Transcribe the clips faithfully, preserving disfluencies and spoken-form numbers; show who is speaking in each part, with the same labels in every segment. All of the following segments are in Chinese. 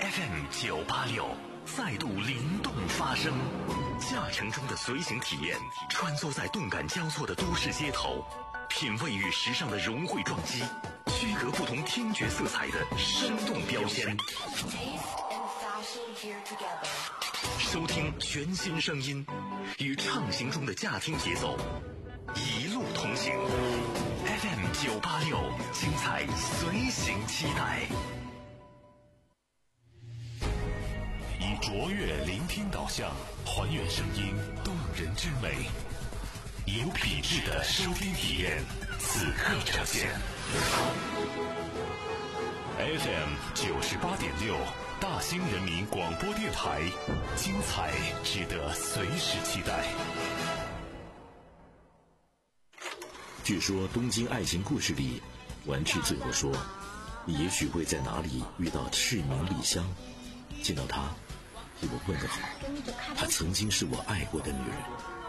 Speaker 1: F M 九八六再度灵动发声，驾乘中的随行体验，穿梭在动感交错的都市街头，品味与时尚的融汇撞击，区隔不同听觉色彩的生动标签。收听全新声音，与畅行中的驾听节奏，一路同行。F M 九八六，精彩随行期待。以卓越聆听导向，还原声音动人之美，有品质的收听体验，此刻呈现。F M 九十八点六，大兴人民广播电台，精彩值得随时期待。
Speaker 2: 据说东京爱情故事里，丸治最后说，你也许会在哪里遇到赤名莉香，见到她替我问个好，她曾经是我爱过的女人。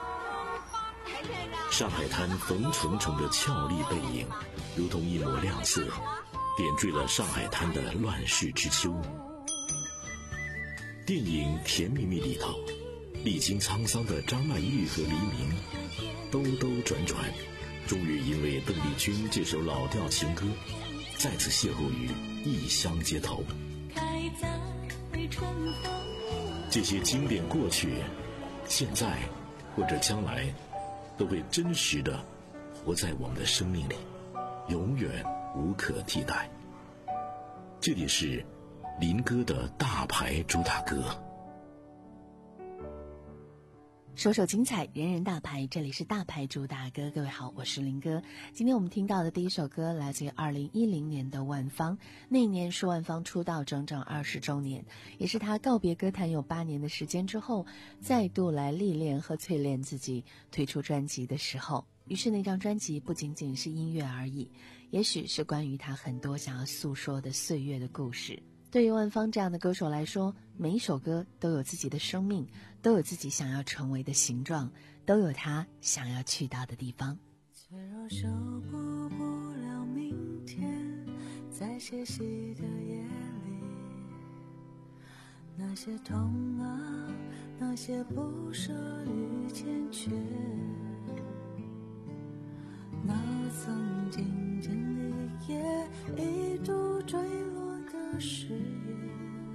Speaker 2: 上海滩冯重重的俏丽背影，如同一抹亮色，点缀了上海滩的乱世之秋。电影《甜蜜蜜》里头，历经沧桑的张曼玉和黎明兜兜转转，终于因为邓丽君这首老调情歌，再次邂逅于异乡街头。这些经典过去，现在或者将来，都会真实的活在我们的生命里，永远无可替代。这里是林哥的大牌主打歌。
Speaker 3: 首首精彩，人人大牌，这里是大牌主打歌。各位好，我是林哥。今天我们听到的第一首歌来自于二零一零年的万芳，那一年是万芳出道整整二十周年，也是她告别歌坛有八年的时间之后，再度来历练和淬炼自己，推出专辑的时候。于是那张专辑不仅仅是音乐而已，也许是关于她很多想要诉说的岁月的故事。对于万芳这样的歌手来说，每一首歌都有自己的生命，都有自己想要成为的形状，都有他想要去到的地方。
Speaker 4: 脆弱守护不了明天，在歇息的夜里，那些痛啊，那些不舍与坚决，那曾经经历也一度坠落的誓言，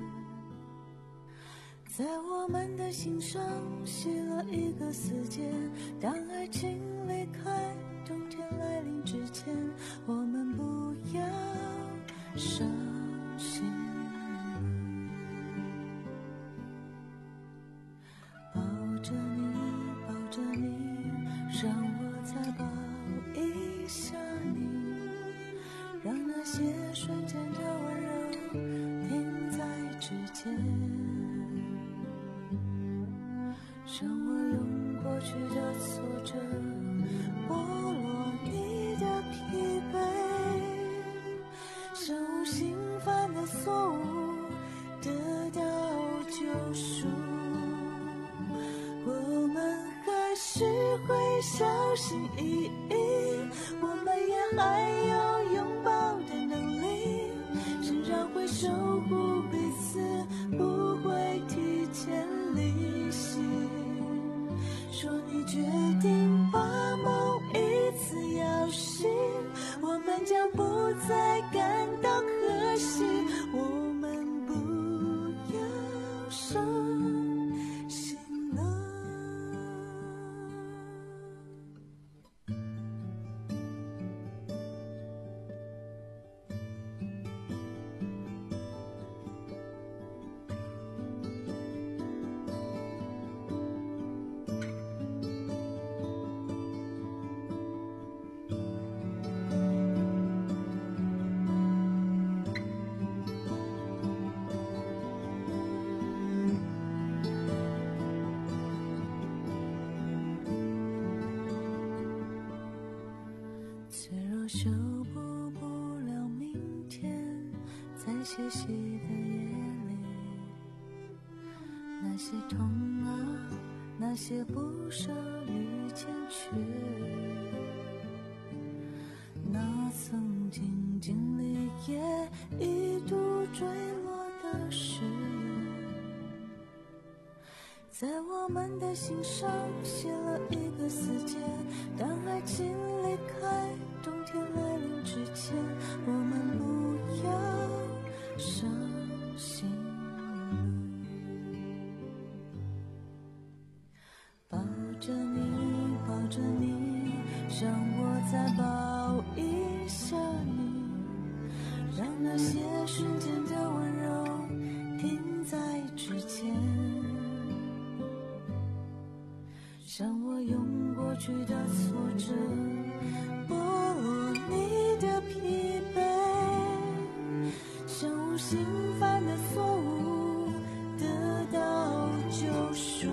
Speaker 4: 在我们的心上写了一个死结。当爱情离开，冬天来临之前，我们不要伤心。抱着你，抱着你，让我再抱一下你，让那些瞬间的温柔停在指尖，让我用过去的挫折剥落你的疲惫，让无心犯的错误得到救赎。我们还是会小心翼翼，我们也还有拥抱的能力，甚至会守护彼此，不会提前离席。说你决定把某一次摇醒，我们将不再感到可惜，我们不要伤心了。修补不了明天，在歇息的夜里，那些痛啊，那些不舍与坚决，那曾经经历也一度坠落的誓在我们的心上写了一个死结，当爱情离开，冬天来临之前，我们不要伤心。抱着你，抱着你，让我再抱一下你，让那些瞬间的温柔停在指尖，像我用过去的挫折剥落你的疲惫，像无心犯的错误得到救赎，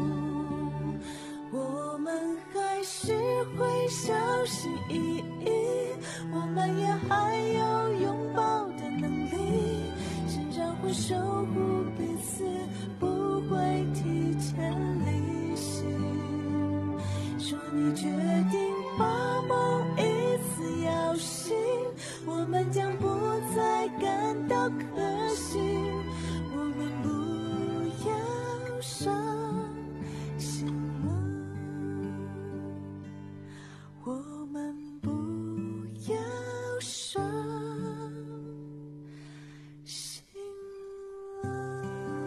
Speaker 4: 我们还是会小心翼翼，我们也还有拥抱的能力，甚至会守护彼此，不会提前离席。说你决定把某一次摇醒，我们将不再感到可惜，我们不要伤心了，我们不要伤心了。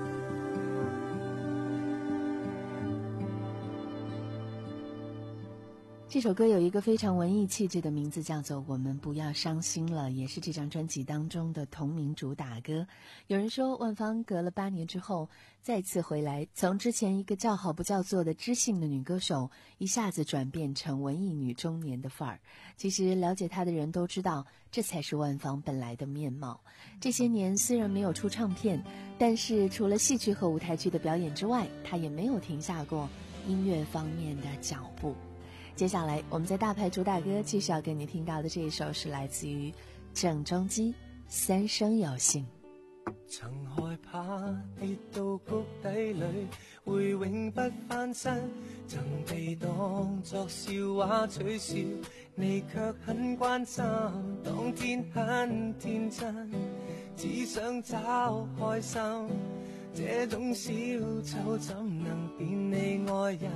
Speaker 3: 这首歌有一个非常文艺气质的名字，叫做《我们不要伤心了》，也是这张专辑当中的同名主打歌。有人说万芳隔了八年之后再次回来，从之前一个叫好不叫座的知性的女歌手，一下子转变成文艺女中年的范儿。其实了解她的人都知道，这才是万芳本来的面貌。这些年虽然没有出唱片，但是除了戏剧和舞台剧的表演之外，她也没有停下过音乐方面的脚步。接下来我们在大牌主打歌继续要给你听到的这一首是来自于郑中基《三生有幸》。
Speaker 5: 曾害怕跌到谷底里會永不翻身，曾被當作笑話取笑，你卻很關心，當天很天真，只想找開心，這種小丑怎能變你愛人？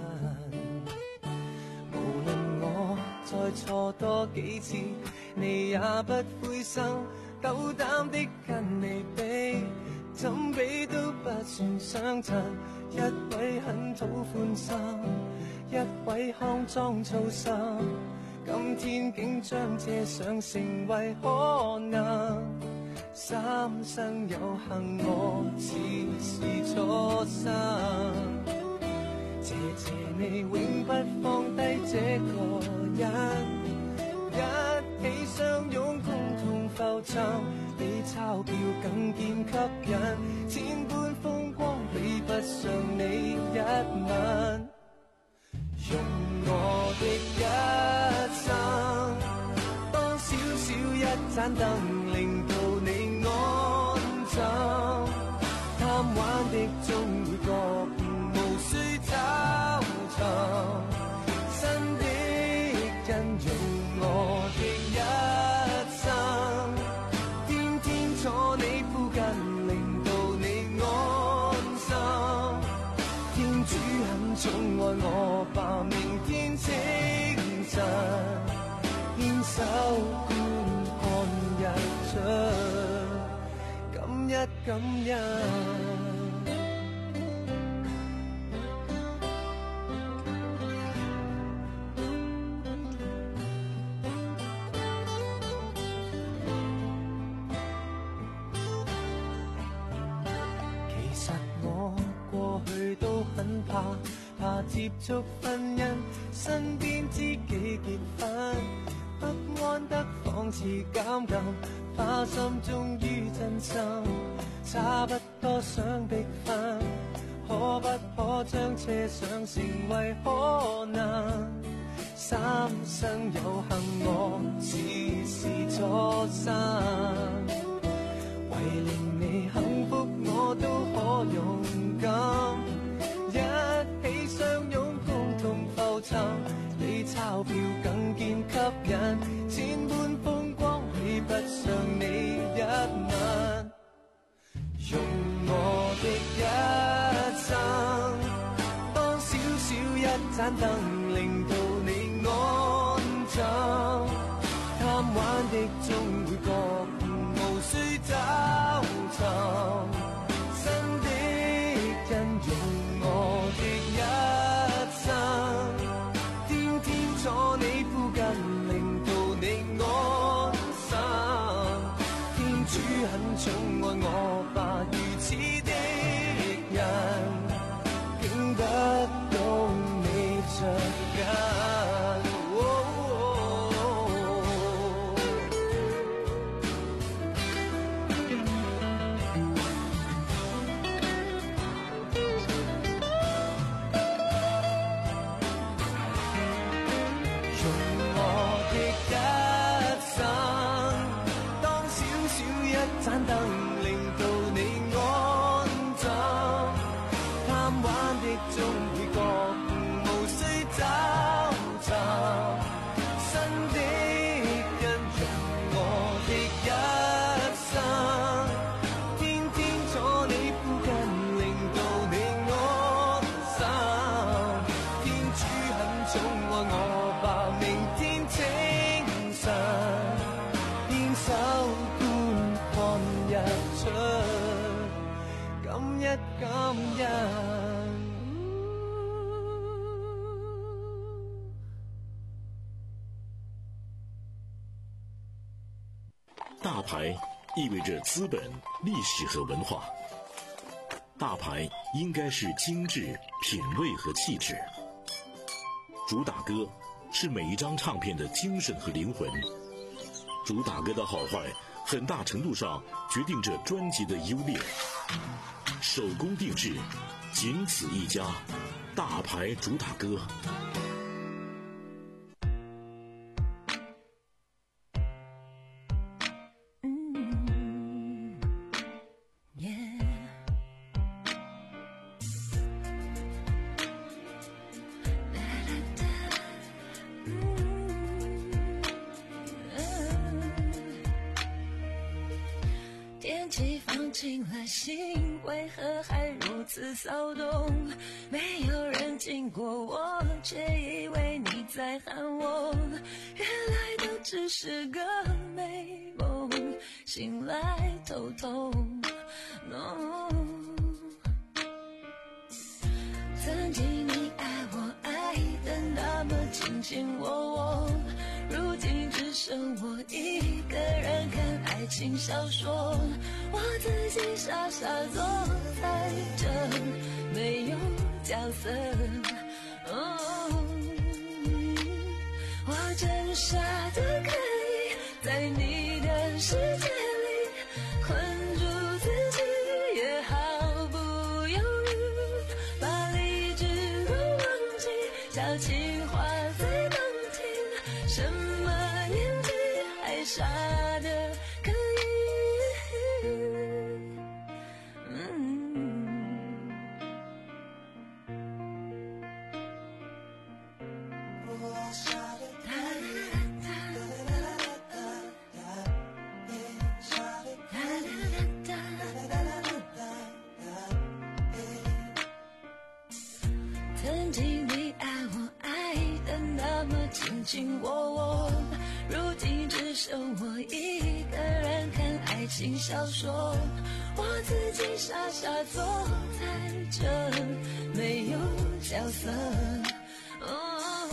Speaker 5: 無論我再錯多幾次，你也不灰心，斗膽的跟你比，怎比都不算相襯。一位很討歡心，一位康莊粗心，今天竟將這想成為可能。三生有幸，我似是初生。謝謝你永不放低這個人，一起相擁共同浮沉，比鈔票更見吸引，千般風光比不上你一吻。用我的一生當小小一盞燈，令到你安枕，貪玩的終會覺悟，無需找尋新的人，用我的一生天天坐你附近，令到你安心。天主很寵愛我吧，明天清晨牽手觀看日出，感一感恩。怕接觸婚姻，身邊知己結婚，不安得仿似監禁，花心終於真心，差不多想逼婚，可不可將奢想成為可能？三生有幸，我似是初生，為令你幸福，我都可勇敢。一起相擁共同浮沉，比鈔票更見吸引，千般風光比不上你一吻。用我的一生盏燈令到你安枕，貪玩的總會覺悟，無需找尋新的人用我的一生，天天坐你附近，令到你安心。天主很寵愛我吧，如此的人，竟得到你着緊。用我的一生，當小小一盞燈，令到你安枕，貪玩的總會覺悟，無需找尋新的人用我的一生，天天坐你附近，令到你安心。天主很寵愛我吧，明天清晨牽手觀看日出，感一感恩。
Speaker 2: 大牌意味着资本、历史和文化。大牌应该是精致、品味和气质。主打歌是每一张唱片的精神和灵魂。主打歌的好坏，很大程度上决定着专辑的优劣。手工定制，仅此一家，大牌主打歌。
Speaker 4: 心为何还如此骚动？没有人经过我，却以为你在喊我。原来都只是个美梦，醒来头痛。No， 曾经你爱我爱得那么卿卿我我，如今只剩我一个人看爱情小说。我自己傻傻坐在这，没有角色。哦，我真傻的可以在你的世界里困住自己，也毫不犹豫把理智都忘记，小情话再动听，什么年纪还傻的可以。曾经你爱我爱得那么卿卿我我，如今只剩我一个人看爱情小说。我自己傻傻坐在这，没有角色。哦，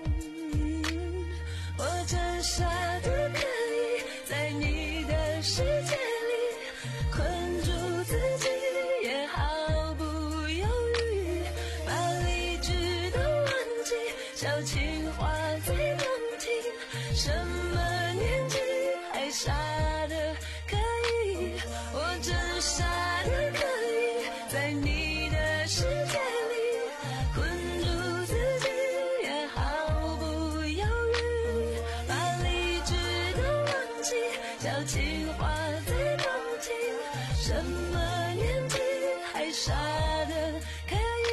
Speaker 4: 我真傻的可以在你的世界里困住自己，也毫不犹豫把理智都忘记，小情话再动听，什么年纪还傻的可以，我真傻的可以在你的世界里困住自己，也毫不犹豫把理智都忘记，小情话再动听，什么年纪还傻的可以。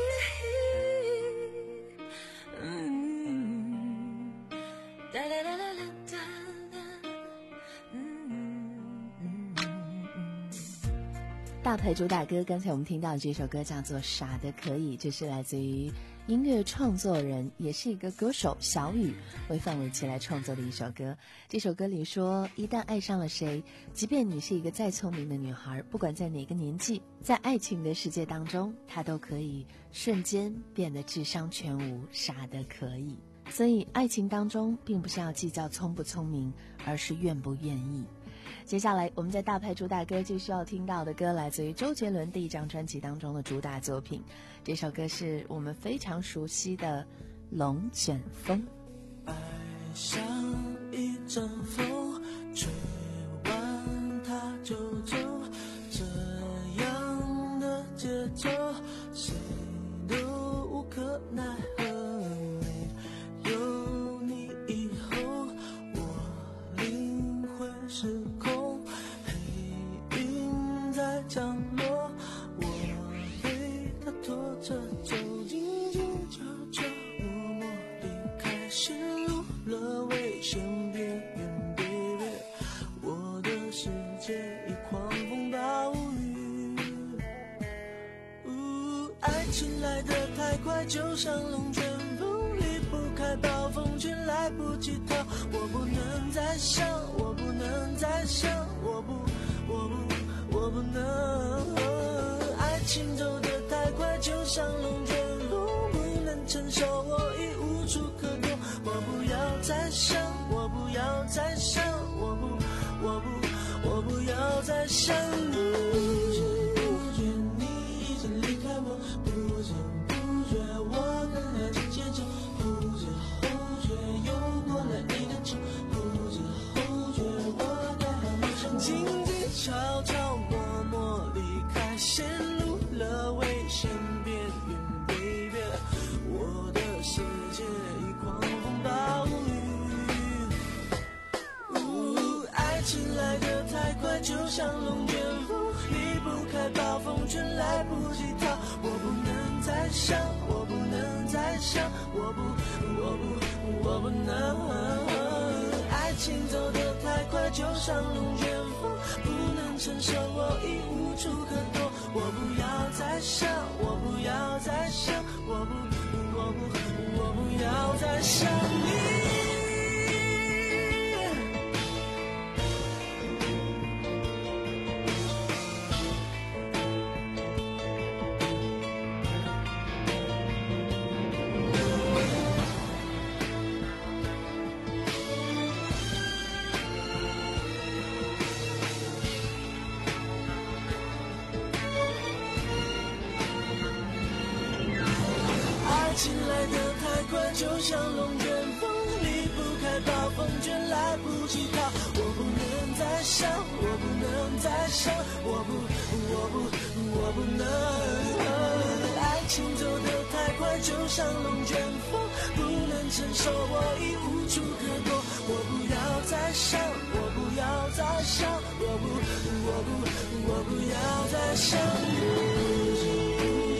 Speaker 4: 嗯，哒哒哒哒哒哒，嗯嗯嗯。
Speaker 3: 大牌主打歌，刚才我们听到这首歌叫做《傻的可以》，这是来自于音乐创作人，也是一个歌手小雨为范玮琪来创作的一首歌。这首歌里说，一旦爱上了谁，即便你是一个再聪明的女孩，不管在哪个年纪，在爱情的世界当中，她都可以瞬间变得智商全无，傻得可以。所以爱情当中并不是要计较聪不聪明，而是愿不愿意。接下来我们在大牌主打歌就需要听到的歌，来自于周杰伦第一张专辑当中的主打作品。这首歌是我们非常熟悉的《龙卷风》。
Speaker 4: 爱像一阵风，吹完它就走，这样的节奏谁都无可奈何。有你以后我灵魂失控，黑云在降落，我被它拖着走，静静悄悄默默离开，陷入了危险边缘 baby， 我的世界已狂风暴雨。呜，爱情来得太快，就像龙卷风，离不开暴风圈，来不及逃。我不能再想，我不能再想，我不我不我不能。爱情走得太快，就像龙卷风，不能承受，我已无处可躲。我不要再想，我不要再想，我不我不我不要再想你。不知不觉你已经离开我，不知不觉我跟爱情节奏，不知不觉又过了一个秋，不知不觉我该好陌生，静静悄悄默默离开，陷入了危险边缘 baby， 我的世界已狂风暴雨。呜，爱情来得太快，就像龙卷风，离不开暴风圈，来不及逃。我不能再想，我不能再想，我不我不我不能。爱情走得太快，就像龙卷风，不能承受，我已无处可躲。我不要再想，我不要再想，我不我不我不要再想你。爱情来得太快，就像龙卷风，离不开暴风圈，来不及逃。我不能再想，我不能再想，我不我不我不能。爱情走得太快，就像龙卷风，不能承受，我已无处可躲。我不要再想，我不要再想，我不我不我不要再想你。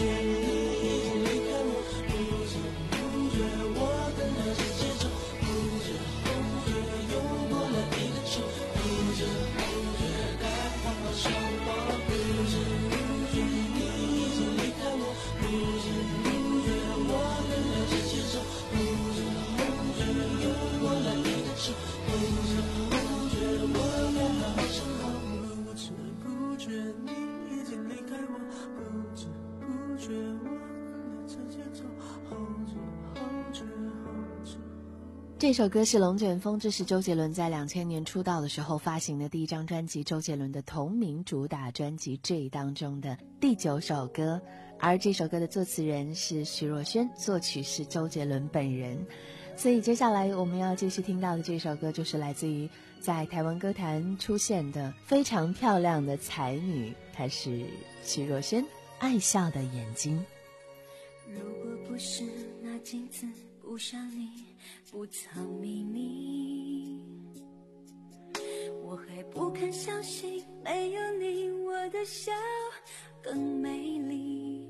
Speaker 3: 这首歌是龙卷风，这是周杰伦在两千年出道的时候发行的第一张专辑，周杰伦的同名主打专辑 J 当中的第九首歌。而这首歌的作词人是徐若瑄，作曲是周杰伦本人。所以接下来我们要继续听到的这首歌，就是来自于在台湾歌坛出现的非常漂亮的才女，她是徐若瑄，爱笑的眼睛。
Speaker 6: 如果不是那镜子不像你不藏秘密，我还不敢相信没有你我的笑更美丽。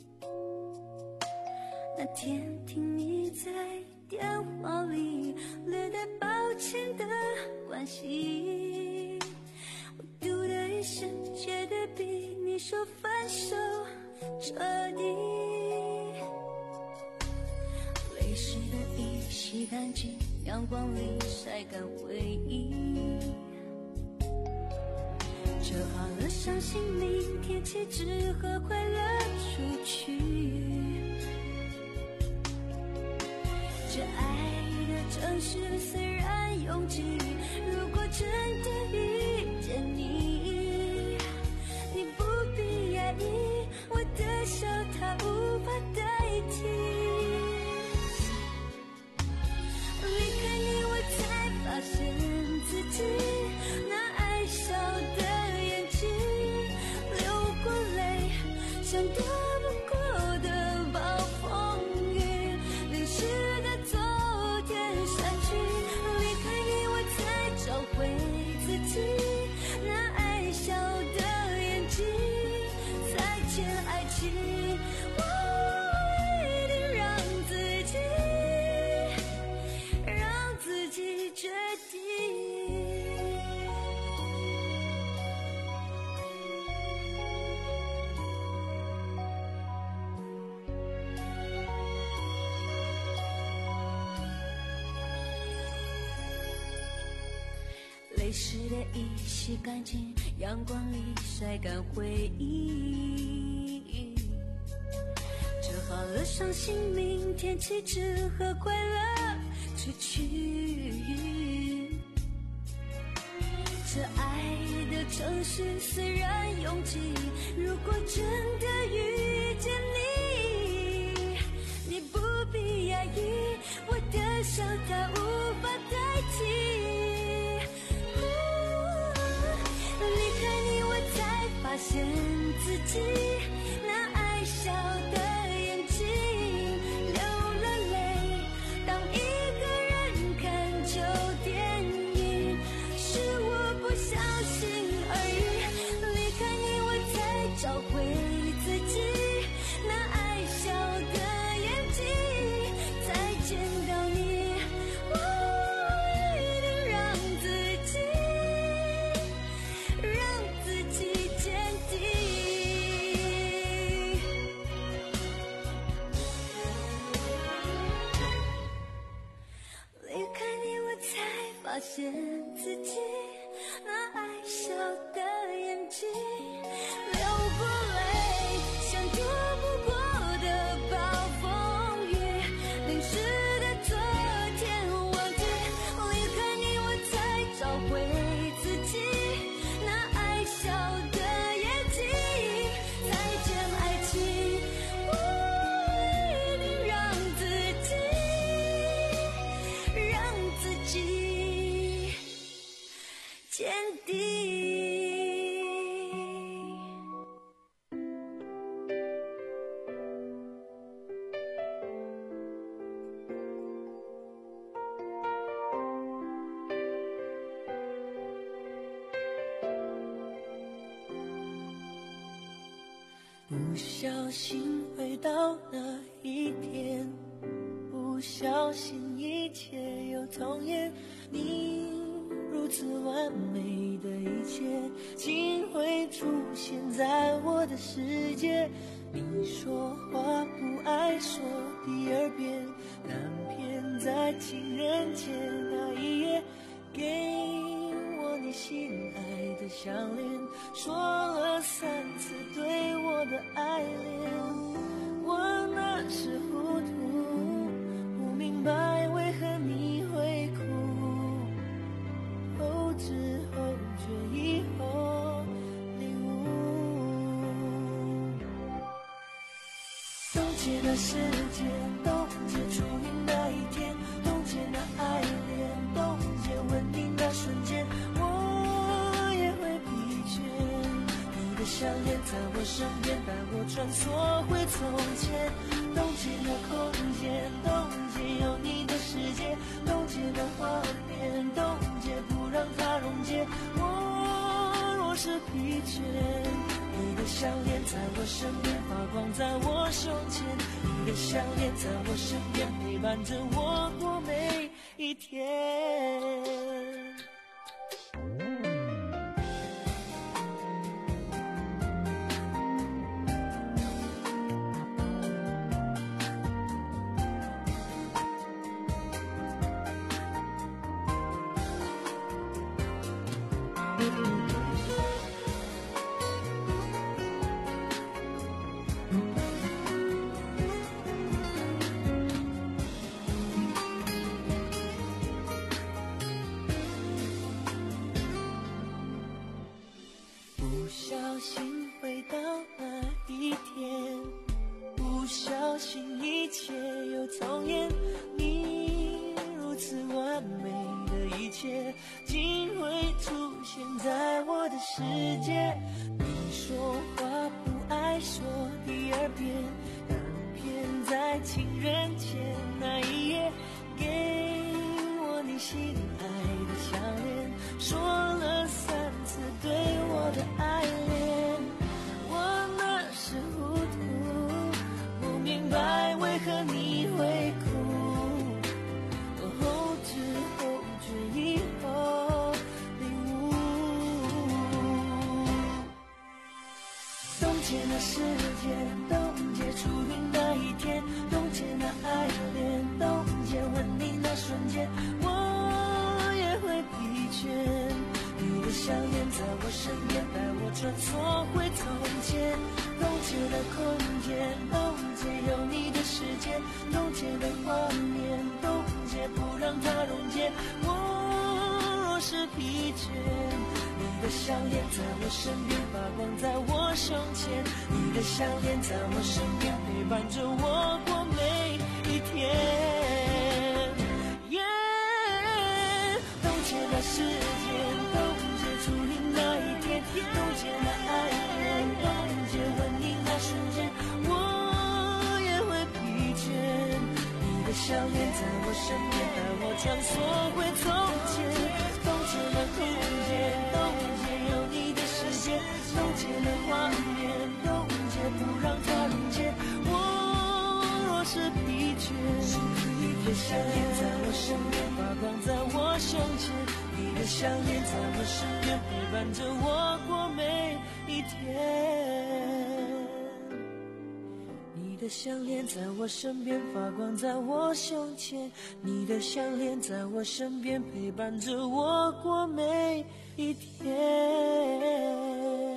Speaker 6: 那天听你在电话里略带抱歉的关系，我嘟的一声觉得比你说分手彻底。 湿的衣洗干净，阳光里晒干回忆，折好了相信明天起只和快乐出去，这爱的城市虽然拥挤，如果真的遇见你，你不必压抑，我的笑它无法代替，离开你我才发现自己那爱笑的眼睛，流过泪像躲不过的暴风雨，淋湿的昨天散去，离开你我才找回自己那爱笑的眼睛，再见爱情，我一定让自己让自己决定。泪湿的衣洗干净，阳光里晒干回忆，折好了伤心明天起只和快乐出去，这爱的城市虽然拥挤，如果真的遇见你，你不必压抑，我的笑它无法代替，发现自己那爱笑的眼睛，流了泪，当一个人看旧电影，是我不小心而已，离开你我才找回自己那爱笑的眼睛，再见到你我一定让自己让自己离开你我才发现自己那爱笑的眼睛，流过泪像躲不过的暴风雨，淋湿的昨天忘记，离开你我才找回自己那爱笑的眼睛，再见爱情，我一定让自己让自己坚定。
Speaker 4: 不小心回到那一天，不小心一切又重演，你如此完美的一切竟会出现在我的世界，你说话不爱说第二遍，难偏在情人节那一夜给我你心爱的项链，说了三次对我的爱恋，我那时糊涂不明白为何你会哭，后知后觉以后领悟，冻结那时间，冻结初恋那一天，冻结那爱恋，冻结吻你那瞬间，我也会疲倦，你的项链在我身边带我穿梭回从前，冻结那空间，冻结有你的世界，冻结那画面，冻结不让它溶解，我若是疲倦，你的项链在我身边发光在我胸前，你的项链在我身边陪伴着我过每一天。 心回到那一天，不小心一切又重演，你如此完美的一切竟会出现在我的世界。你说话不爱说第二遍，当偏在情人节那一夜给我你心爱的项链，说了三次对我的爱恋。我那时糊涂，不明白为何你会哭，我后知后觉以后领悟。冻结那时间，冻结初遇那一天，冻结那爱恋，冻结吻你那瞬间，我也会疲倦。你的项链在我身边，带我穿梭回从前，冻结了空间，冻结有你的时间，冻结的画面，冻结不让它溶解。我若是疲倦，你的项链在我身边发光在我胸前，你的项链在我身边陪伴着我过每一天。冻结那时间，冻结初遇那一天，冻结那爱恋，冻结吻你那瞬间，我也会疲倦。你的项链在我身边，带我穿梭回从前，冻结了空间，冻结有你的世界，冻结了画面，冻结不让它溶解。我若是疲倦，你的项链在我身边发光在我胸前，你的项链在我身边陪伴着我过每一天。你的项链在我身边发光在我胸前，你的项链在我身边陪伴着我过每一天。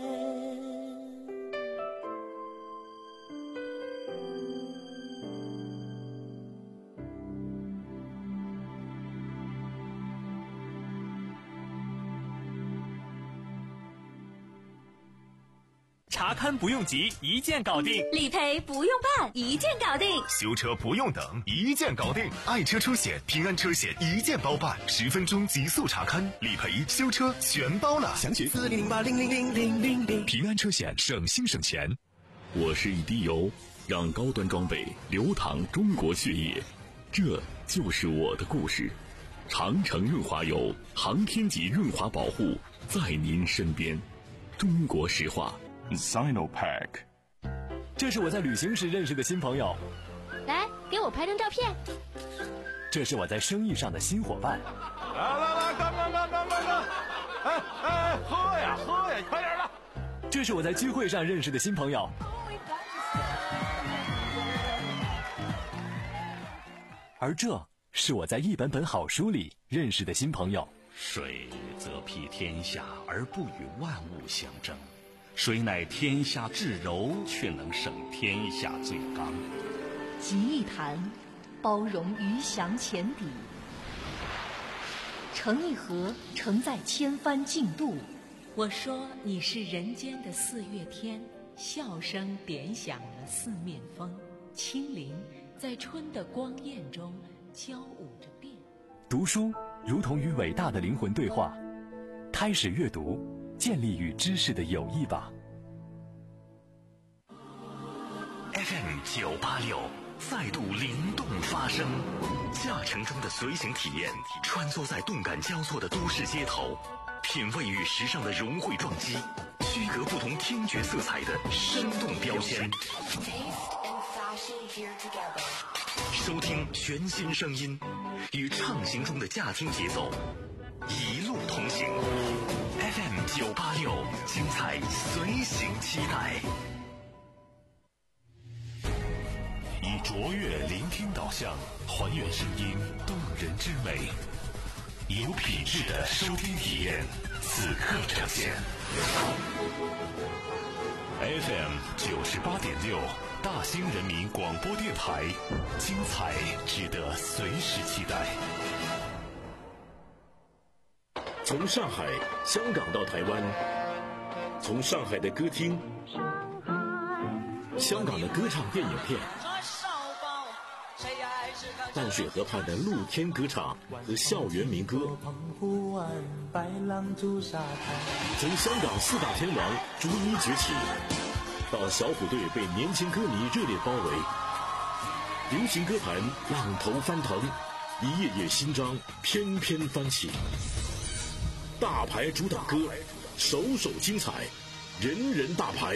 Speaker 7: 查勘不用急，一键搞定；
Speaker 8: 理赔不用办，一键搞定；
Speaker 1: 修车不用等，一键搞定。爱车出险，平安车险一键包办，十分钟极速查勘、理赔、修车全包了。详询四零零八零零零零零零。平安车险，省心省钱。
Speaker 2: 我是一滴油，让高端装备流淌中国血液，这就是我的故事。长城润滑油，航天级润滑保护，在您身边。中国石化。
Speaker 9: Sinopack，
Speaker 7: 这是我在旅行时认识的新朋友，
Speaker 8: 来给我拍张照片。
Speaker 7: 这是我在生意上的新伙伴。
Speaker 9: 来来来，干干干干干干！哎哎，喝呀喝呀，快点的！
Speaker 7: 这是我在聚会上认识的新朋友。而这是我在一本本好书里认识的新朋友。
Speaker 1: 水则披天下而不与万物相争，水乃天下至柔，却能胜天下最刚。
Speaker 10: 集一坛，包容鱼翔浅底；盛一盒，承载千帆竞渡。
Speaker 11: 我说你是人间的四月天，笑声点响了四面风，清灵在春的光艳中交舞着变。
Speaker 7: 读书如同与伟大的灵魂对话，开始阅读，建立与知识的友谊吧。
Speaker 1: F M 九八六再度灵动发声，驾乘中的随行体验，穿梭在动感交错的都市街头，品味与时尚的融汇撞击，区隔不同听觉色彩的生动标签。收听全新声音，与畅行中的驾听节奏，一路同行。F M 九八六，精彩随行期待。以卓越聆听导向，还原声音动人之美，有品质的收听体验，此刻呈现。F M 九十八点六，大兴人民广播电台，精彩值得随时期待。
Speaker 2: 从上海、香港到台湾， 从上海的歌厅，香港的歌唱电影片，淡水河畔的露天歌场和校园民歌，从香港四大天王逐一崛起，到小虎队被年轻歌迷热烈包围，流行歌坛浪头翻腾，一页页新章翩翩翻起。大牌主打歌，首首精彩，人人大牌。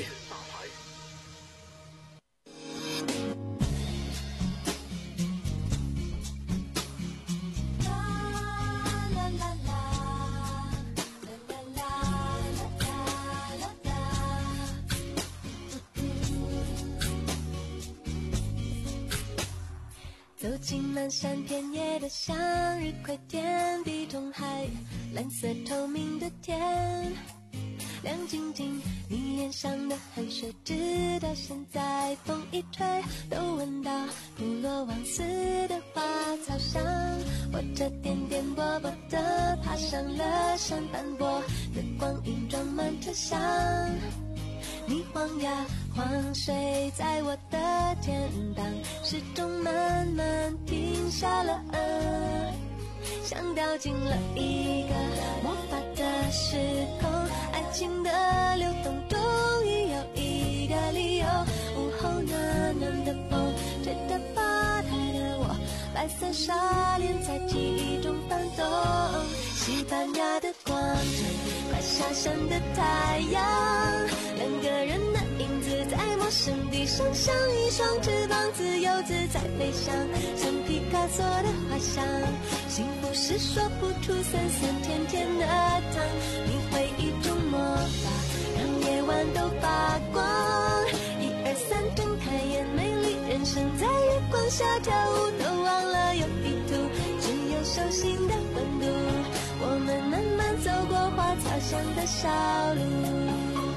Speaker 12: 走进漫山遍野的向日葵田，地中海蓝色透明的天，亮晶晶你脸上的汗水，直到现在风一吹都闻到普罗旺斯的花草香。我这颠颠簸簸的爬上了山斑驳的光影，装满车厢，你晃呀晃，睡在我的肩膀，时钟慢慢停下了，嗯，像掉进了一个魔法的时空，爱情的流动终于有一个理由。午后暖暖的风吹着吧台的我，白色纱帘在记忆中翻动，西班牙的广场，快下山的太阳，两个人的影子在陌生地上，像一双翅膀自由自在飞翔，像皮卡索的画像。幸福是说不出酸酸甜甜的糖，你会一种魔法让夜晚都发光。一二三，睁开眼，美丽人生在月光下跳舞，都忘了有地图，只有手心的温度。我们慢慢走过花草香的小路。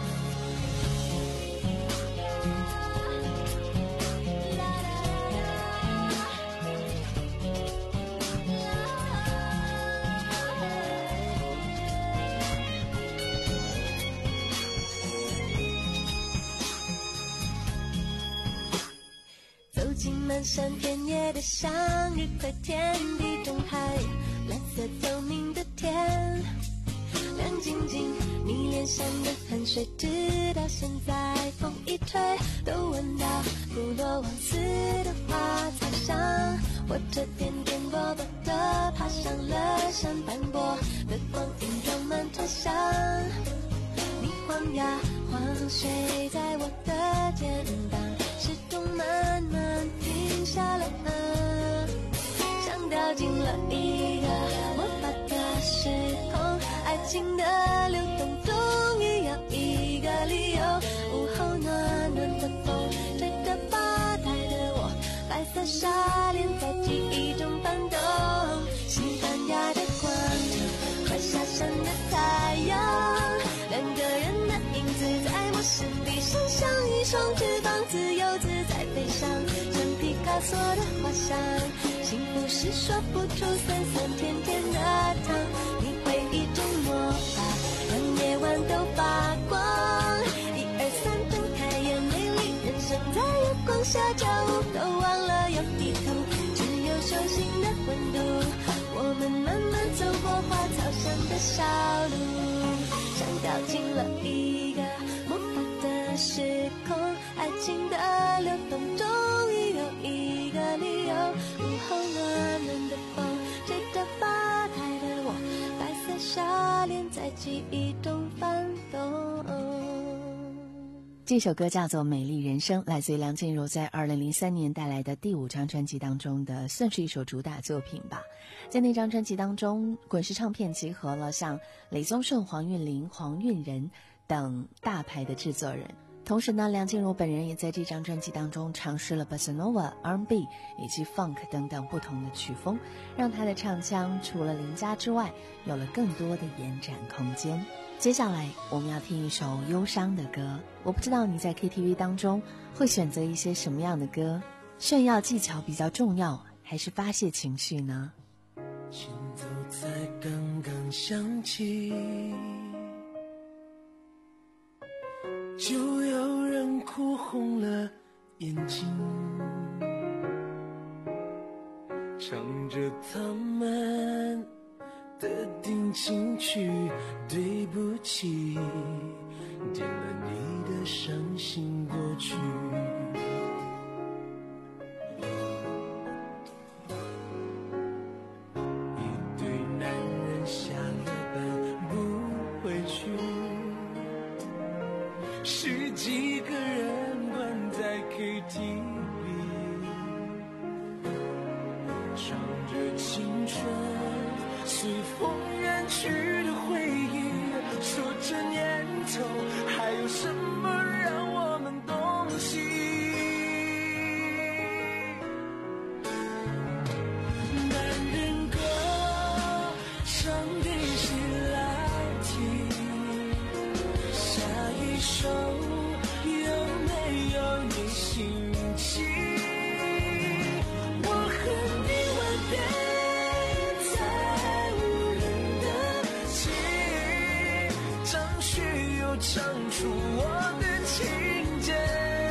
Speaker 12: 走进漫山遍野的向日葵田，地中海蓝色透明的天，亮晶晶你脸上的汗水，直到现在风一吹都闻到普罗旺斯的花草香。我这颠颠簸簸的爬上了山斑驳的光影，装满车厢，你晃呀晃，睡在我的肩膀，时钟慢慢停下了，嗯，像掉进了一个魔法的时空，爱情的流动终于有一个理由。午后暖暖的风吹着吧台的我，白色纱帘在记忆中翻动，西班牙的广场，快下山的太阳，两个人的影子在陌生地上，像一双翅膀自由自在飞翔，像皮卡索的画像。幸福是说不出酸酸甜甜的糖，你会一种魔法让夜晚都发光。一二三，睁开眼，美丽人生在月光下跳舞，都忘了有地图，只有手心的温度。我们慢慢走过花草香的小路，像掉进了一个魔法的时空，爱情的流动终于有一个理由。午后暖暖的风吹着吧台的我，白色纱帘在记忆中翻动。
Speaker 3: 这首歌叫做《美丽人生》，来自于梁静茹在二零零三年带来的第五张专辑当中的，算是一首主打作品吧。在那张专辑当中，滚石唱片集合了像李宗盛、黄韵玲、黄韵仁等大牌的制作人。同时呢，梁静茹本人也在这张专辑当中尝试了 Bossa Nova、R and B 以及 Funk 等等不同的曲风，让她的唱腔除了邻家之外，有了更多的延展空间。接下来我们要听一首忧伤的歌，我不知道你在 K T V 当中会选择一些什么样的歌，炫耀技巧比较重要，还是发泄情绪呢？
Speaker 5: 前奏才刚刚响起， 就有人哭红了眼睛，唱着他们的定情曲，对不起，点了你的伤心过去。一对男人下了班不回去，十几个人关在 K T V， 唱着青春随风远去的回忆，说这年头还有什么让我们动心。男人歌唱给谁来听？下一首有没有你心情？我和你吻别在无人的街，张学友唱出我的情节。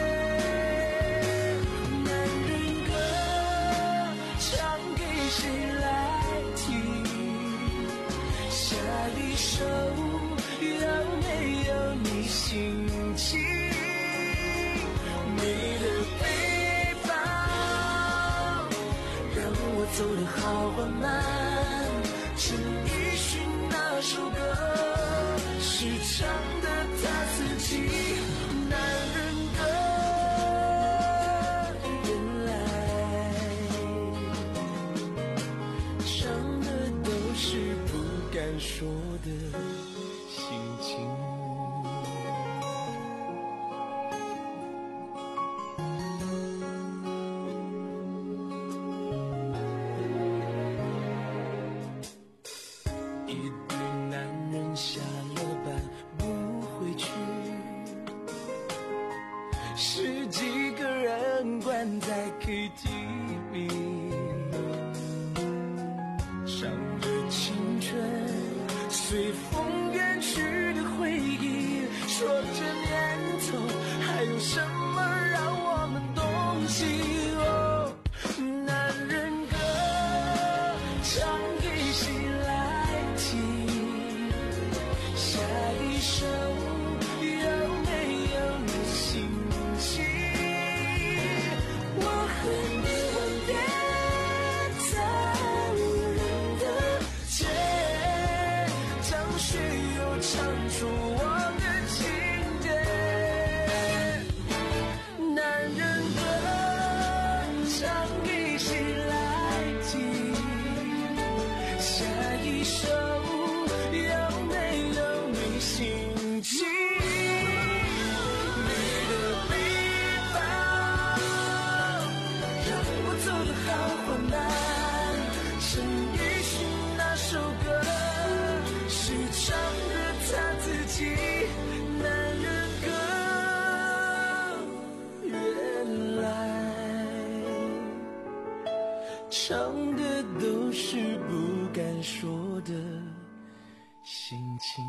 Speaker 5: 男人歌唱给谁来听？下一首有没有你心情？你的背包让我走得好缓慢，陈奕迅那首歌是唱的他自己。男人歌原来唱的都是不敢说的心情。一对男人下了班不回去，十几个人关在 K T V， 唱着青春随风远去的回忆，说这年头还有什么让我们动心。哦，男人歌唱给谁来听？下一首有没有你心情？我和你吻别在无人的街，张学友唱出我的情节。男人歌唱给谁来听？下一首有没有你心情？你的背包让我走得好缓慢，陈奕迅那首歌是唱的他自己。男人歌原来唱的都是不敢说的心情。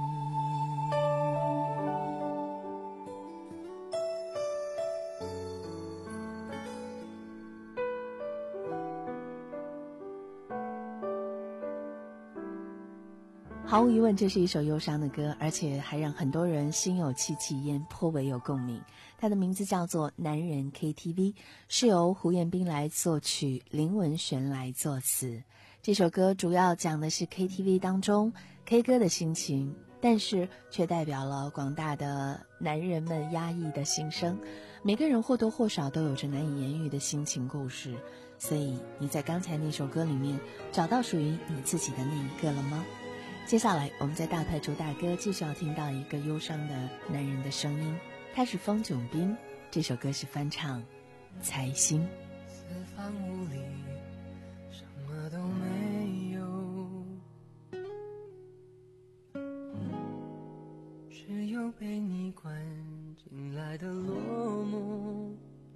Speaker 3: 毫无疑问，这是一首忧伤的歌，而且还让很多人心有戚戚焉，颇为有共鸣。它的名字叫做《男人 K T V》，是由胡彦斌来作曲，林文璇来作词。这首歌主要讲的是 K T V 当中 K 歌的心情，但是却代表了广大的男人们压抑的心声。每个人或多或少都有着难以言喻的心情故事，所以你在刚才那首歌里面找到属于你自己的那一个了吗？接下来我们在大牌主打歌继续要听到一个忧伤的男人的声音，他是方炯斌，这首歌是翻唱财星。
Speaker 5: 四方无里什么都没有，只有被你关进来的落寞。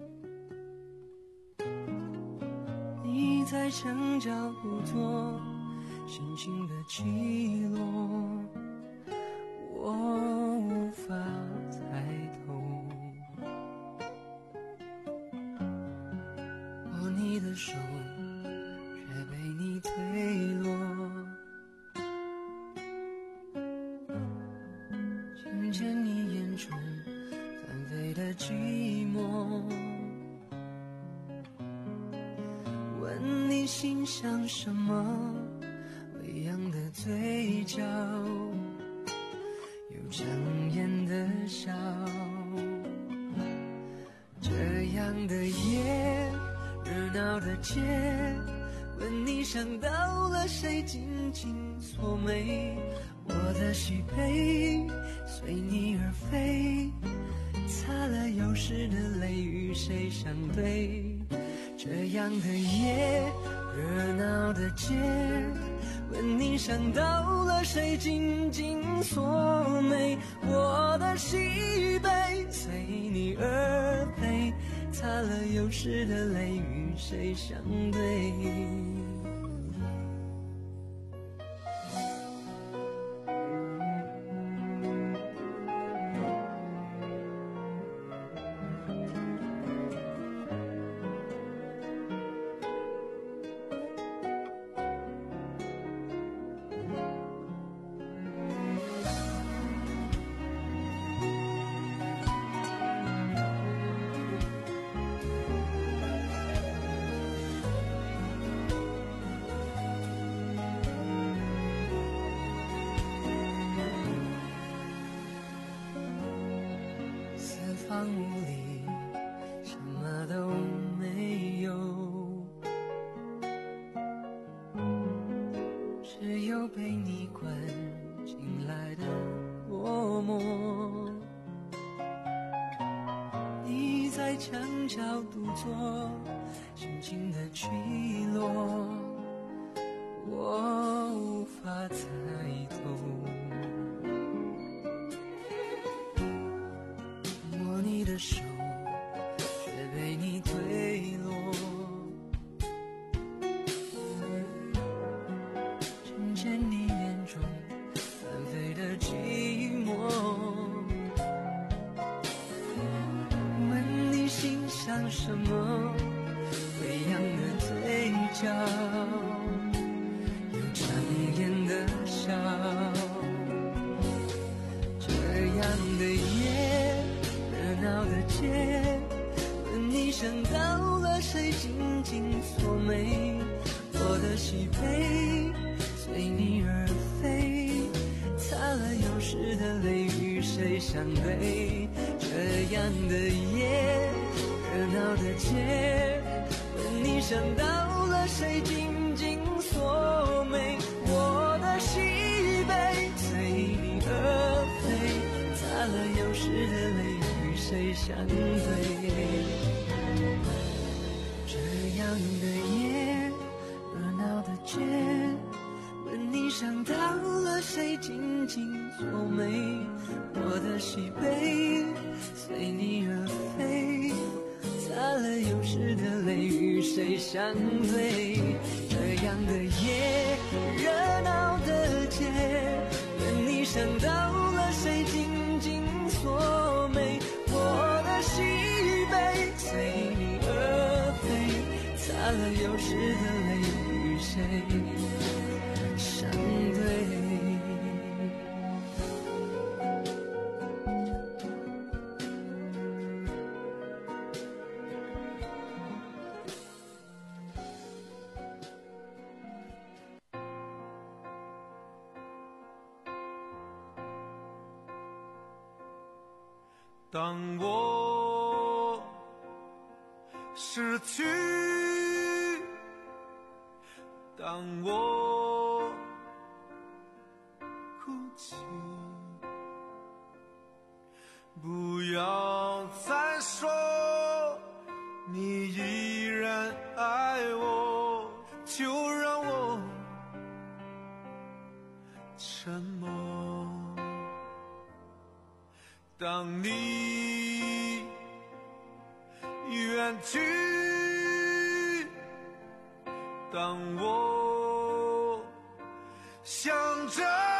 Speaker 5: 你在墙角捕捉心情的起落，我无法猜手却被你推落，听见你眼中纷飞的寂寞，问你心想什么，微扬的嘴角有强颜的笑，这样的夜，热闹的街，问你想到了谁，紧紧锁眉，我的喜悲随你而飞，擦了有时的泪与谁相对，这样的夜，热闹的街，问你想到了谁，紧紧锁眉，我的喜悲随你而飞，擦了有时的泪与谁相对。房屋里什么都没有，只有被你关进来的落寞，你在墙角独坐，心情的起落我无法猜透，你的手却被你推落，听见你眼中纷飞的寂寞，问你心想什么，微扬的嘴角有强颜的笑，这样的夜，热闹的街，问你想到了谁，紧紧锁眉，我的喜悲随你而飞，擦了有时的泪与谁相对，这样的夜，热闹的街，问你想到了谁，紧紧锁眉，我的喜悲随你而飞，擦了有时的泪谁相对，这样的夜，热闹的街，问你想到了谁，紧紧锁眉，我的喜悲随你而飞，擦了有时的泪与谁相对，这样的夜，热闹的街，问你想到了谁，紧紧锁眉，我的喜悲随你而飞，擦了有时的泪与谁相对。
Speaker 13: 当我失去，当我哭泣，不要再说你依然爱我，就让我沉默。当你远去，当我想着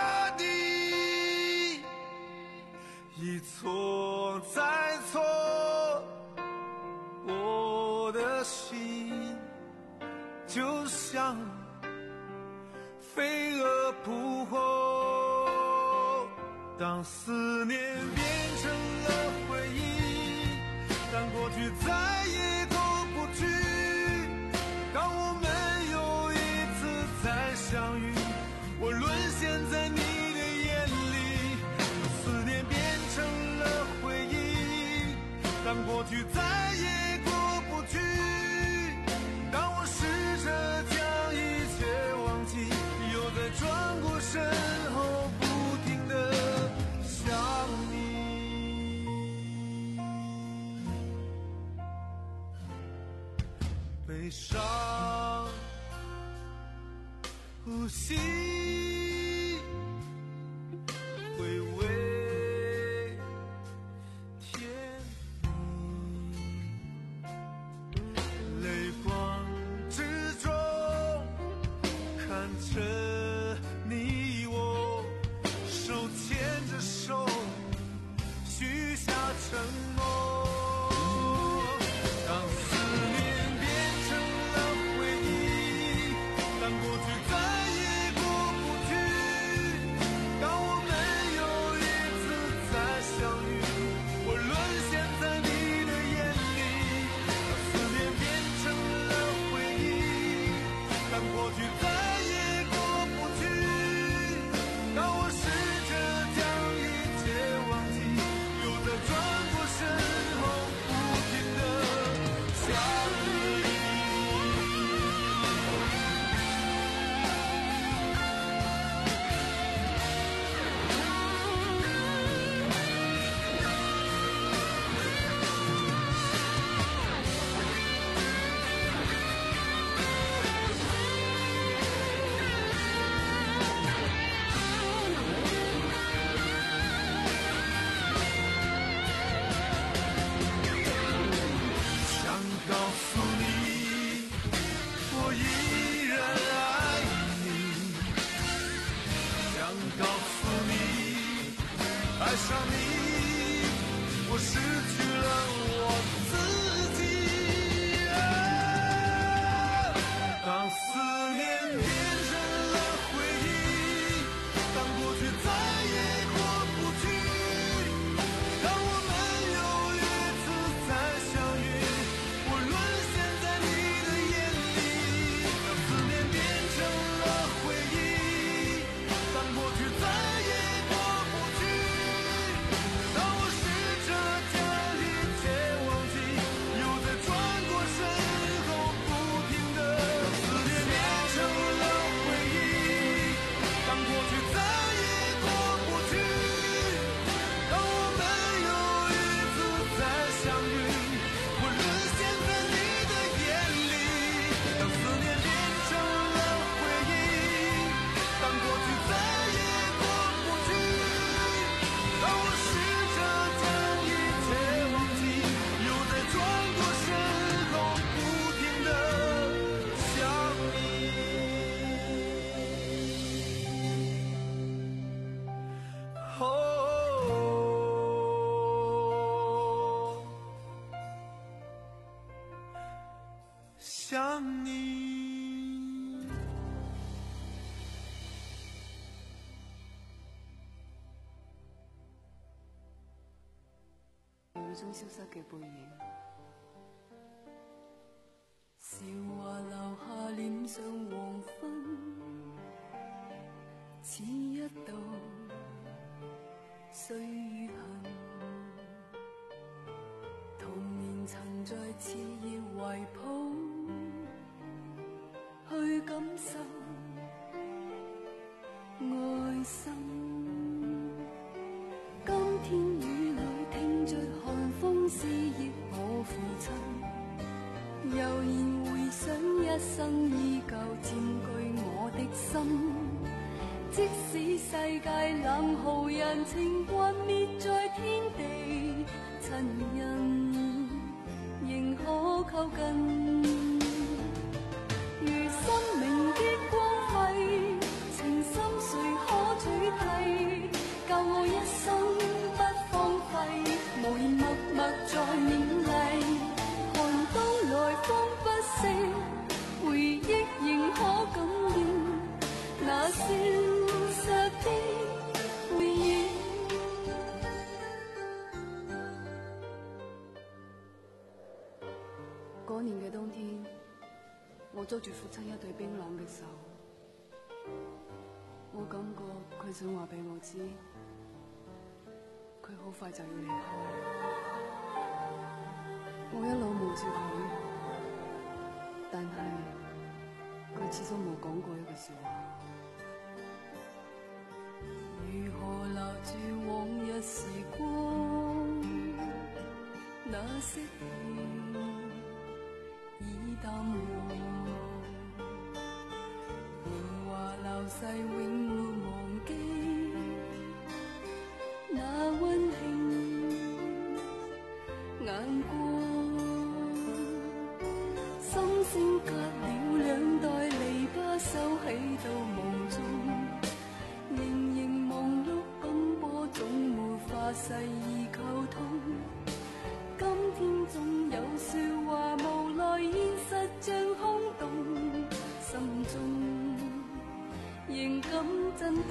Speaker 13: 你一错再错，我的心像飞蛾扑火，当思念变成了回忆，当过去再也过不去，当我们又一次再相遇，我沦陷在你的眼里，思念变成了回忆，当过去再也过不去，当我试着将一切忘记，又在转过身后不停地想你。悲伤呼吸，回味甜蜜，泪光之中看着你我手牵着手许下承诺，当思念变成了回忆，当过去再也过不去，当我们又一次再相遇，我沦陷在你的眼里，当思念变成了回忆，当过去再也过不去，当我试着将一切忘记，又在转过身后不停地想你。想告诉你，我依然爱你，想告诉你，爱上你，我失去了我自己。当思念变成了回忆，当过去再也过不去，当我们又一次再相遇，我沦陷在你的眼里，当思念变成了回忆，当过去再也过不去，当我试着将一切忘记，又在转过身后不停地思念变成了回忆，当过去再也过不去，当我们又一次再相遇，我沦陷在你的眼里，当思念变成了回忆，当过去再也过不去，当我试着将一切忘记，又在转过身后不停地想你。哦，想你。
Speaker 14: 無中消失嘅背影，韶華留下臉上黃昏，似一道歲月痕。童年曾在熾熱懷抱，去感受愛心。今天雨裏聽着寒風肆意我父親，悠然回想一生依舊佔據我的心。即使世界冷酷人情幻滅在天地，親人仍可靠近。如生命的光輝，情深誰可取替？教我一生不荒廢，無言默默在勉勵。寒冬來風不息，回憶仍可嗰年嘅冬天，我捉住父親一對冰冷嘅手，我感覺佢想話俾我知，佢好快就要離開。我一路望住佢，但係佢始終冇講過一句說話。如何留住往日時光，那色調已淡忘，年華流逝永沒忘記，那溫馨眼光，心聲隔了兩代籬笆收起到夢中，仍然忙碌奔波總沒法細意溝通，今天總有說話無奈現實像空洞，心中仍感震動，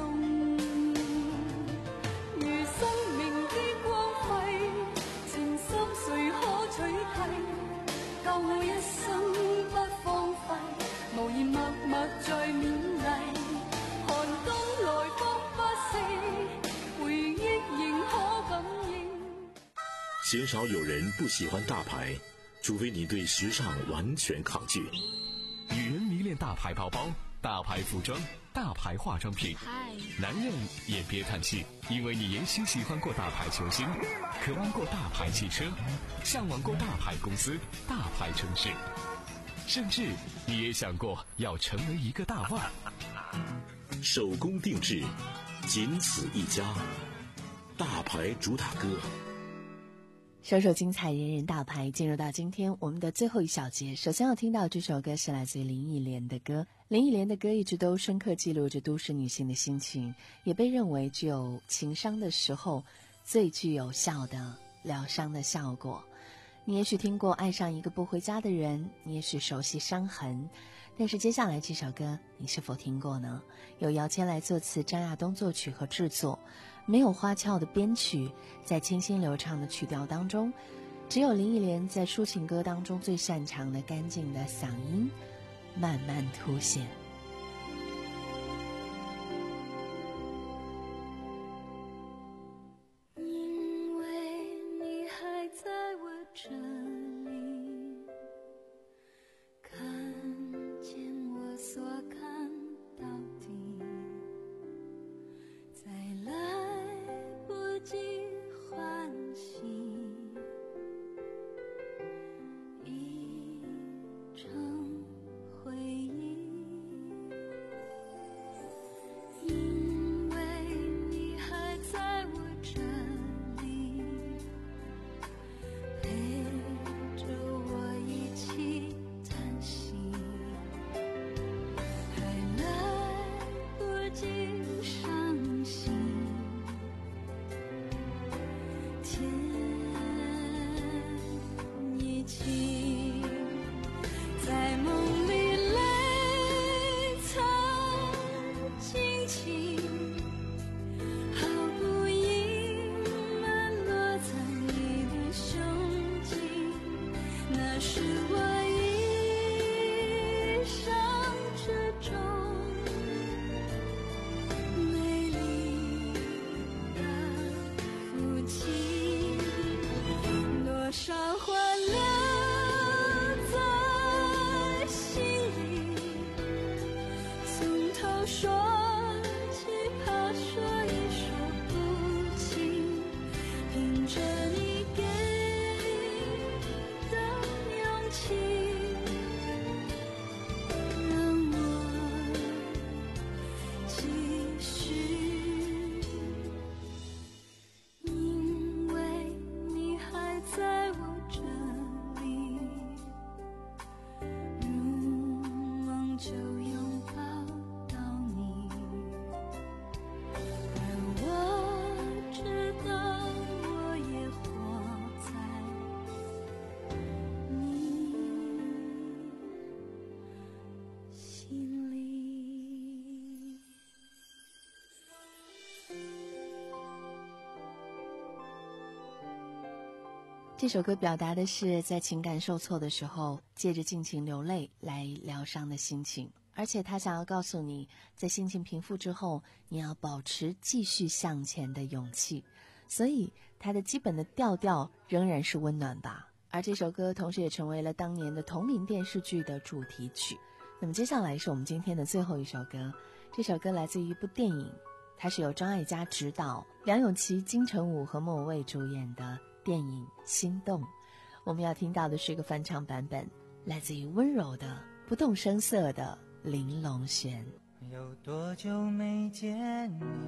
Speaker 14: 如生命的光輝，情深誰可取替，救我一生不荒廢，無言默默在勉勵，寒冬來風不息，回憶仍可感應。
Speaker 2: 鲜少有人不喜欢大牌，除非你对时尚完全抗拒。
Speaker 7: 女人迷恋大牌包包、大牌服装、大牌化妆品，男人也别叹气，因为你也许喜欢过大牌球星，渴望过大牌汽车，向往过大牌公司、大牌城市，甚至你也想过要成为一个大腕。
Speaker 2: 手工定制，仅此一家，大牌主打歌。
Speaker 3: 首首精彩，人人大牌。进入到今天我们的最后一小节，首先要听到这首歌是来自于林忆莲的歌。林忆莲的歌一直都深刻记录着都市女性的心情，也被认为具有情伤的时候最具有效的疗伤的效果。你也许听过爱上一个不回家的人，你也许熟悉伤痕，但是接下来这首歌你是否听过呢？由姚谦来作词，张亚东作曲和制作，没有花俏的编曲，在清新流畅的曲调当中，只有林忆莲在抒情歌当中最擅长的干净的嗓音慢慢凸显。
Speaker 6: 因为你还在我这里，看见我所看到的，再来不及唤醒一场回忆，因为你还在我这里，陪着我一起叹息，还来不及伤心，天已晴，在梦里泪藏轻轻，毫不隐瞒落在你的胸襟，那是我一生之中美丽的父亲，多少欢乐在心里，从头说起，怕说也说不清，凭着你给的勇气。
Speaker 3: 这首歌表达的是在情感受挫的时候，借着尽情流泪来疗伤的心情，而且他想要告诉你，在心情平复之后，你要保持继续向前的勇气。所以它的基本的调调仍然是温暖吧。而这首歌同时也成为了当年的同名电视剧的主题曲。那么接下来是我们今天的最后一首歌，这首歌来自于一部电影，它是由张艾嘉执导，梁咏琪、金城武和莫文蔚主演的电影《心动》。我们要听到的是一个翻唱版本，来自于温柔的不动声色的林隆璇。
Speaker 5: 有多久没见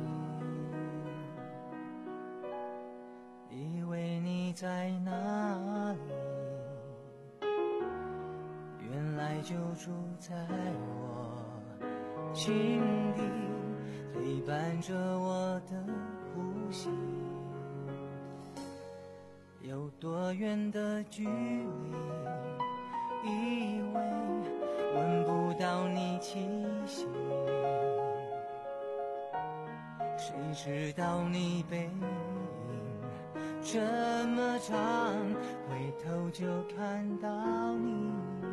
Speaker 5: 你，以为你在哪里，原来就住在我心底，陪伴着我的呼吸。有多远的距离，以为闻不到你气息，谁知道你背影这么长，回头就看到你。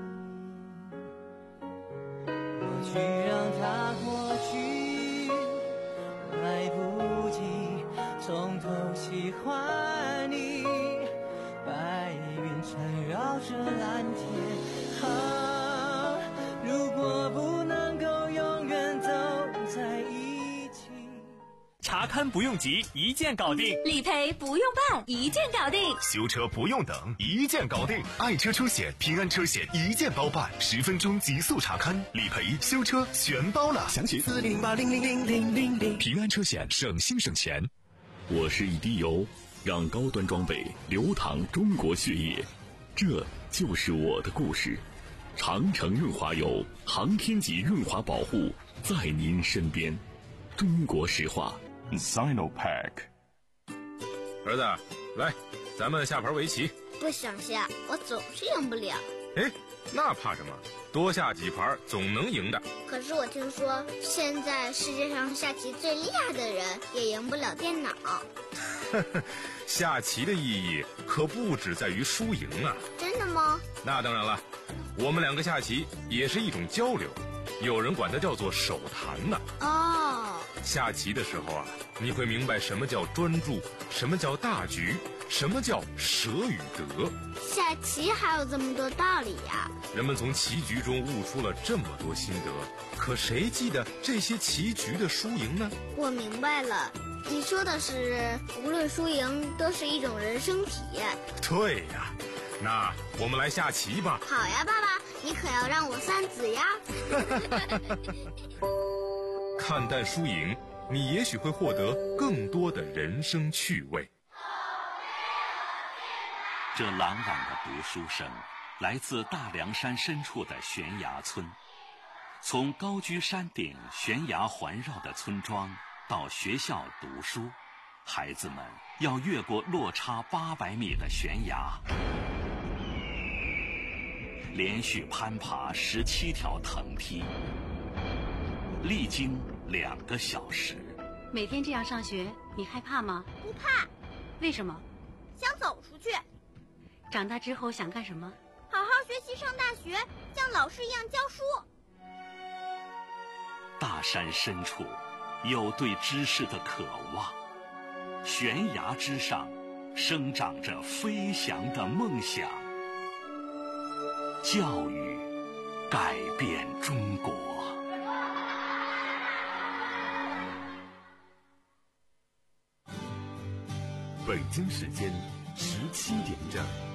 Speaker 5: 过去让它过去，来不及从头喜欢你。白云缠绕着蓝天，啊，如果不能够永远走在一起。
Speaker 7: 查勘不用急，一键搞定；
Speaker 8: 理赔不用办，一键搞定；
Speaker 1: 修车不用等，一键搞定。爱车车险、平安车险一键包办，十分钟极速查勘、理赔、修车全包了。
Speaker 7: 详情
Speaker 1: 四零八零零零零零零。平安车险，省心省钱。
Speaker 2: 我是一滴油，让高端装备流淌中国血液，这就是我的故事。长城润滑油，航天级润滑保护，在您身边。中国石化
Speaker 9: Sinopack。 儿子，来，咱们下盘围棋。
Speaker 15: 不想下，我总是赢不了。
Speaker 9: 哎，那怕什么？多下几盘总能赢的。
Speaker 15: 可是我听说，现在世界上下棋最厉害的人也赢不了电脑。
Speaker 9: 下棋的意义可不只在于输赢啊。
Speaker 15: 真的吗？
Speaker 9: 那当然了，我们两个下棋也是一种交流，有人管它叫做手谈呢。
Speaker 15: 哦，
Speaker 9: 下棋的时候啊，你会明白什么叫专注，什么叫大局，什么叫舍与得。
Speaker 15: 下棋还有这么多道理呀！
Speaker 9: 人们从棋局中悟出了这么多心得，可谁记得这些棋局的输赢呢？
Speaker 15: 我明白了，你说的是无论输赢都是一种人生体验。
Speaker 9: 对呀，那我们来下棋吧。
Speaker 15: 好呀，爸爸，你可要让我三子呀。
Speaker 9: 看淡输赢，你也许会获得更多的人生趣味。
Speaker 16: 这朗朗的读书声来自大凉山深处的悬崖村。从高居山顶悬崖环绕的村庄到学校读书，孩子们要越过落差八百米的悬崖，连续攀爬十七条藤梯，历经两个小时。
Speaker 17: 每天这样上学，你害怕吗？
Speaker 15: 不怕。
Speaker 17: 为什么？
Speaker 15: 想走出去。
Speaker 17: 长大之后想干什么？
Speaker 15: 好好学习，上大学，像老师一样教书。
Speaker 16: 大山深处有对知识的渴望，悬崖之上生长着飞翔的梦想。教育改变中国。
Speaker 1: 北京时间十七点整。